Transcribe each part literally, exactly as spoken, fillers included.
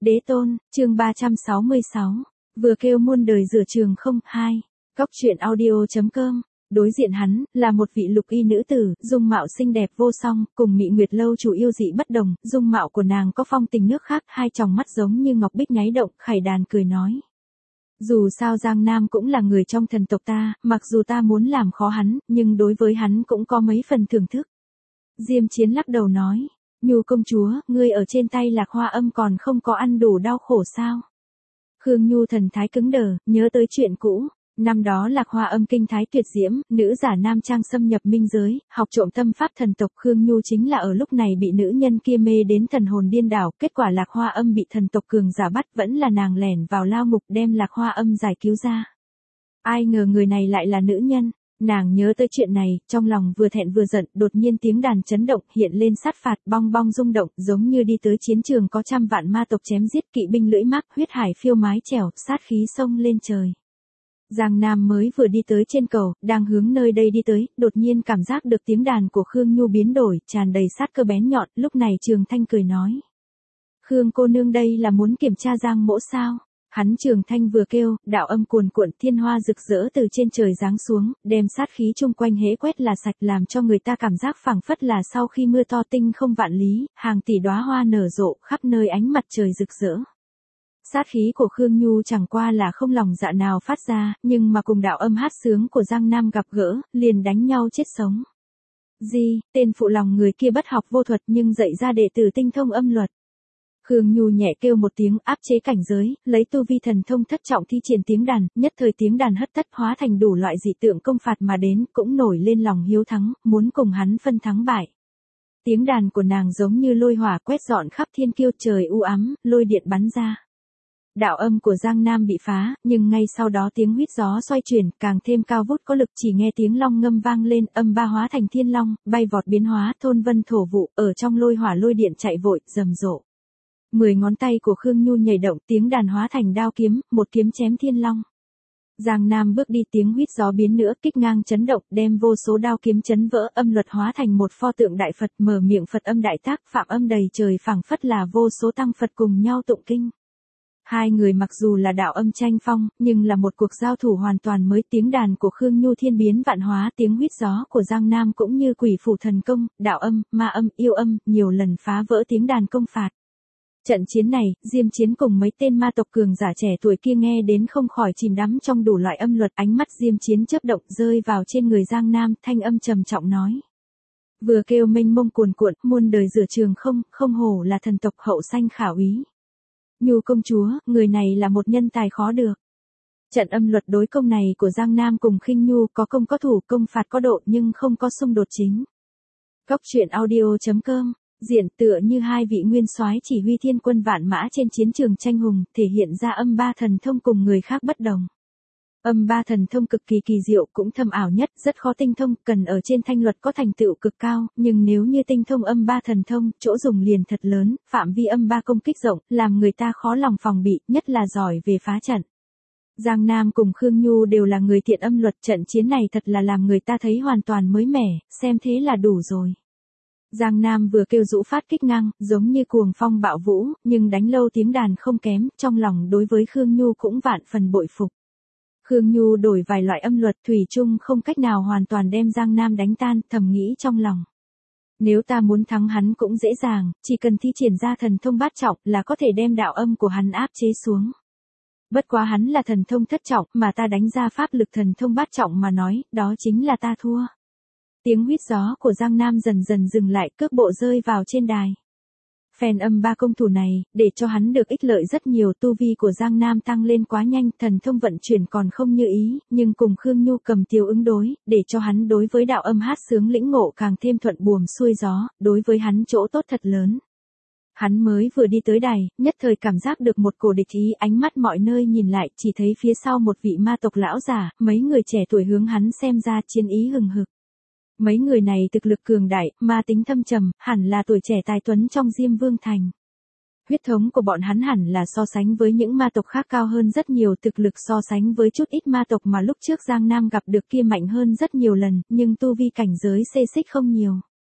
Đế tôn, chương ba trăm sáu mươi sáu. Vừa kêu muôn đời rửa trường không, hai. Cóc truyện audio.com. Đối diện hắn, là một vị lục y nữ tử, dung mạo xinh đẹp vô song, cùng Mị Nguyệt lâu chủ yêu dị bất đồng, dung mạo của nàng có phong tình nước khác, hai tròng mắt giống như ngọc bích nháy động, khải đàn cười nói. Dù sao Giang Nam cũng là người trong thần tộc ta, mặc dù ta muốn làm khó hắn, nhưng đối với hắn cũng có mấy phần thưởng thức. Diêm Chiến lắc đầu nói. Nhu công chúa, ngươi ở trên tay Lạc Hoa Âm còn không có ăn đủ đau khổ sao? Khương Nhu thần thái cứng đờ, nhớ tới chuyện cũ. Năm đó Lạc Hoa Âm kinh thái tuyệt diễm, nữ giả nam trang xâm nhập minh giới, học trộm tâm pháp thần tộc. Khương Nhu chính là ở lúc này bị nữ nhân kia mê đến thần hồn điên đảo, kết quả Lạc Hoa Âm bị thần tộc cường giả bắt, vẫn là nàng lẻn vào lao ngục đem Lạc Hoa Âm giải cứu ra. Ai ngờ người này lại là nữ nhân. Nàng nhớ tới chuyện này, trong lòng vừa thẹn vừa giận, đột nhiên tiếng đàn chấn động, hiện lên sát phạt, bong bong rung động, giống như đi tới chiến trường có trăm vạn ma tộc chém giết, kỵ binh lưỡi mác, huyết hải phiêu mái chèo, sát khí xông lên trời. Giang Nam mới vừa đi tới trên cầu, đang hướng nơi đây đi tới, đột nhiên cảm giác được tiếng đàn của Khương Nhu biến đổi, tràn đầy sát cơ bén nhọn, lúc này Trường Thanh cười nói. Khương cô nương đây là muốn kiểm tra Giang mỗ sao? Hắn Trường Thanh vừa kêu, đạo âm cuồn cuộn thiên hoa rực rỡ từ trên trời giáng xuống, đem sát khí chung quanh hễ quét là sạch, làm cho người ta cảm giác phảng phất là sau khi mưa to tinh không vạn lý, hàng tỷ đóa hoa nở rộ, khắp nơi ánh mặt trời rực rỡ. Sát khí của Khương Nhu chẳng qua là không lòng dạ nào phát ra, nhưng mà cùng đạo âm hát sướng của Giang Nam gặp gỡ, liền đánh nhau chết sống. Gì, tên phụ lòng người kia bất học vô thuật nhưng dạy ra đệ tử tinh thông âm luật. Khương Nhu nhẹ kêu một tiếng, áp chế cảnh giới, lấy tu vi thần thông thất trọng thi triển tiếng đàn, nhất thời tiếng đàn hất tất hóa thành đủ loại dị tượng công phạt mà đến, cũng nổi lên lòng hiếu thắng, muốn cùng hắn phân thắng bại. Tiếng đàn của nàng giống như lôi hỏa quét dọn khắp thiên kiêu, trời u ám, lôi điện bắn ra. Đạo âm của Giang Nam bị phá, nhưng ngay sau đó tiếng huýt gió xoay chuyển, càng thêm cao vút có lực, chỉ nghe tiếng long ngâm vang lên, âm ba hóa thành thiên long, bay vọt biến hóa, thôn vân thổ vụ, ở trong lôi hỏa lôi điện chạy vội, rầm rộ. Mười ngón tay của Khương Nhu nhảy động, tiếng đàn hóa thành đao kiếm, một kiếm chém thiên long. Giang Nam bước đi, tiếng huýt gió biến nữa, kích ngang chấn động, đem vô số đao kiếm chấn vỡ, âm luật hóa thành một pho tượng đại Phật, mở miệng Phật âm đại tác, phạm âm đầy trời, phảng phất là vô số tăng Phật cùng nhau tụng kinh. Hai người mặc dù là đạo âm tranh phong, nhưng là một cuộc giao thủ hoàn toàn mới, tiếng đàn của Khương Nhu thiên biến vạn hóa, tiếng huýt gió của Giang Nam cũng như quỷ phủ thần công, đạo âm, ma âm, yêu âm, nhiều lần phá vỡ tiếng đàn công phạt. Trận chiến này, Diêm Chiến cùng mấy tên ma tộc cường giả trẻ tuổi kia nghe đến không khỏi chìm đắm trong đủ loại âm luật, ánh mắt Diêm Chiến chớp động rơi vào trên người Giang Nam, thanh âm trầm trọng nói. Vừa kêu mênh mông cuồn cuộn, muôn đời rửa trường không, không hổ là thần tộc hậu sanh khả úy. Nhu công chúa, người này là một nhân tài khó được. Trận âm luật đối công này của Giang Nam cùng Khinh Nhu có công có thủ, công phạt có độ nhưng không có xung đột chính. Cóc truyện audio.com. Diện tựa như hai vị nguyên soái chỉ huy thiên quân vạn mã trên chiến trường tranh hùng, thể hiện ra âm ba thần thông cùng người khác bất đồng. Âm ba thần thông cực kỳ kỳ diệu, cũng thâm ảo nhất, rất khó tinh thông, cần ở trên thanh luật có thành tựu cực cao, nhưng nếu như tinh thông âm ba thần thông, chỗ dùng liền thật lớn, phạm vi âm ba công kích rộng, làm người ta khó lòng phòng bị, nhất là giỏi về phá trận. Giang Nam cùng Khương Nhu đều là người thiện âm luật, trận chiến này thật là làm người ta thấy hoàn toàn mới mẻ, xem thế là đủ rồi. Giang Nam vừa kêu rũ phát kích ngang, giống như cuồng phong bạo vũ, nhưng đánh lâu tiếng đàn không kém, trong lòng đối với Khương Nhu cũng vạn phần bội phục. Khương Nhu đổi vài loại âm luật, thủy chung không cách nào hoàn toàn đem Giang Nam đánh tan, thầm nghĩ trong lòng. Nếu ta muốn thắng hắn cũng dễ dàng, chỉ cần thi triển ra thần thông bát trọng là có thể đem đạo âm của hắn áp chế xuống. Bất quá hắn là thần thông thất trọng, mà ta đánh ra pháp lực thần thông bát trọng mà nói, đó chính là ta thua. Tiếng huýt gió của Giang Nam dần dần dừng lại, cước bộ rơi vào trên đài. Phen âm ba công thủ này, để cho hắn được ích lợi rất nhiều, tu vi của Giang Nam tăng lên quá nhanh, thần thông vận chuyển còn không như ý, nhưng cùng Khương Nhu cầm tiêu ứng đối, để cho hắn đối với đạo âm hát sướng lĩnh ngộ càng thêm thuận buồm xuôi gió, đối với hắn chỗ tốt thật lớn. Hắn mới vừa đi tới đài, nhất thời cảm giác được một cổ địch ý, ánh mắt mọi nơi nhìn lại, chỉ thấy phía sau một vị ma tộc lão giả, mấy người trẻ tuổi hướng hắn xem ra, chiến ý hừng hực. Mấy người này thực lực cường đại, ma tính thâm trầm, hẳn là tuổi trẻ tài tuấn trong Diêm Vương Thành. Huyết thống của bọn hắn hẳn là so sánh với những ma tộc khác cao hơn rất nhiều, thực lực so sánh với chút ít ma tộc mà lúc trước Giang Nam gặp được kia mạnh hơn rất nhiều lần, nhưng tu vi cảnh giới xê xích không nhiều.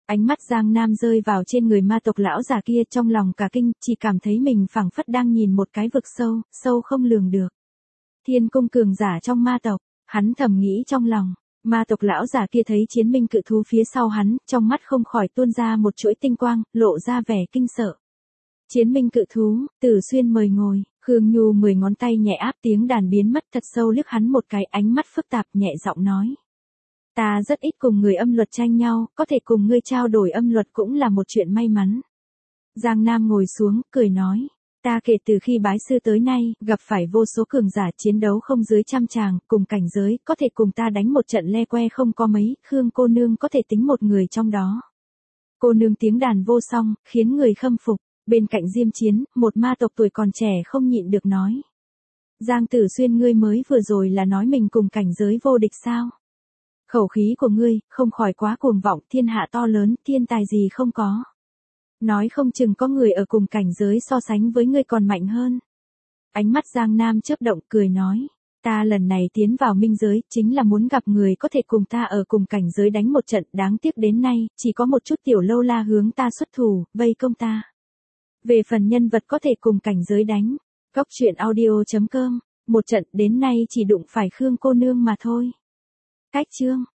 Ánh mắt Giang Nam rơi vào trên người ma tộc lão già kia, trong lòng cả kinh, chỉ cảm thấy mình phảng phất đang nhìn một cái vực sâu, sâu không lường được. Thiên cung cường giả trong ma tộc, hắn thầm nghĩ trong lòng. Ma tộc lão già kia thấy chiến minh cự thú phía sau hắn, trong mắt không khỏi tuôn ra một chuỗi tinh quang, lộ ra vẻ kinh sợ. Chiến minh cự thú, Tử Xuyên mời ngồi, Khương Nhu mười ngón tay nhẹ áp, tiếng đàn biến mất, thật sâu liếc hắn một cái, ánh mắt phức tạp nhẹ giọng nói. Ta rất ít cùng người âm luật tranh nhau, có thể cùng ngươi trao đổi âm luật cũng là một chuyện may mắn. Giang Nam ngồi xuống, cười nói. Ta kể từ khi bái sư tới nay, gặp phải vô số cường giả, chiến đấu không dưới trăm tràng, cùng cảnh giới, có thể cùng ta đánh một trận le que không có mấy, Khương cô nương có thể tính một người trong đó. Cô nương tiếng đàn vô song, khiến người khâm phục. Bên cạnh Diêm Chiến, một ma tộc tuổi còn trẻ không nhịn được nói. Giang Tử Xuyên, ngươi mới vừa rồi là nói mình cùng cảnh giới vô địch sao? Khẩu khí của ngươi, không khỏi quá cuồng vọng, thiên hạ to lớn, thiên tài gì không có. Nói không chừng có người ở cùng cảnh giới so sánh với ngươi còn mạnh hơn. Ánh mắt Giang Nam chớp động, cười nói. Ta lần này tiến vào minh giới, chính là muốn gặp người có thể cùng ta ở cùng cảnh giới đánh một trận, đáng tiếc đến nay, chỉ có một chút tiểu lâu la hướng ta xuất thủ, vây công ta. Về phần nhân vật có thể cùng cảnh giới đánh, góc truyện audio chấm com, một trận đến nay chỉ đụng phải Khương cô nương mà thôi. Cách chương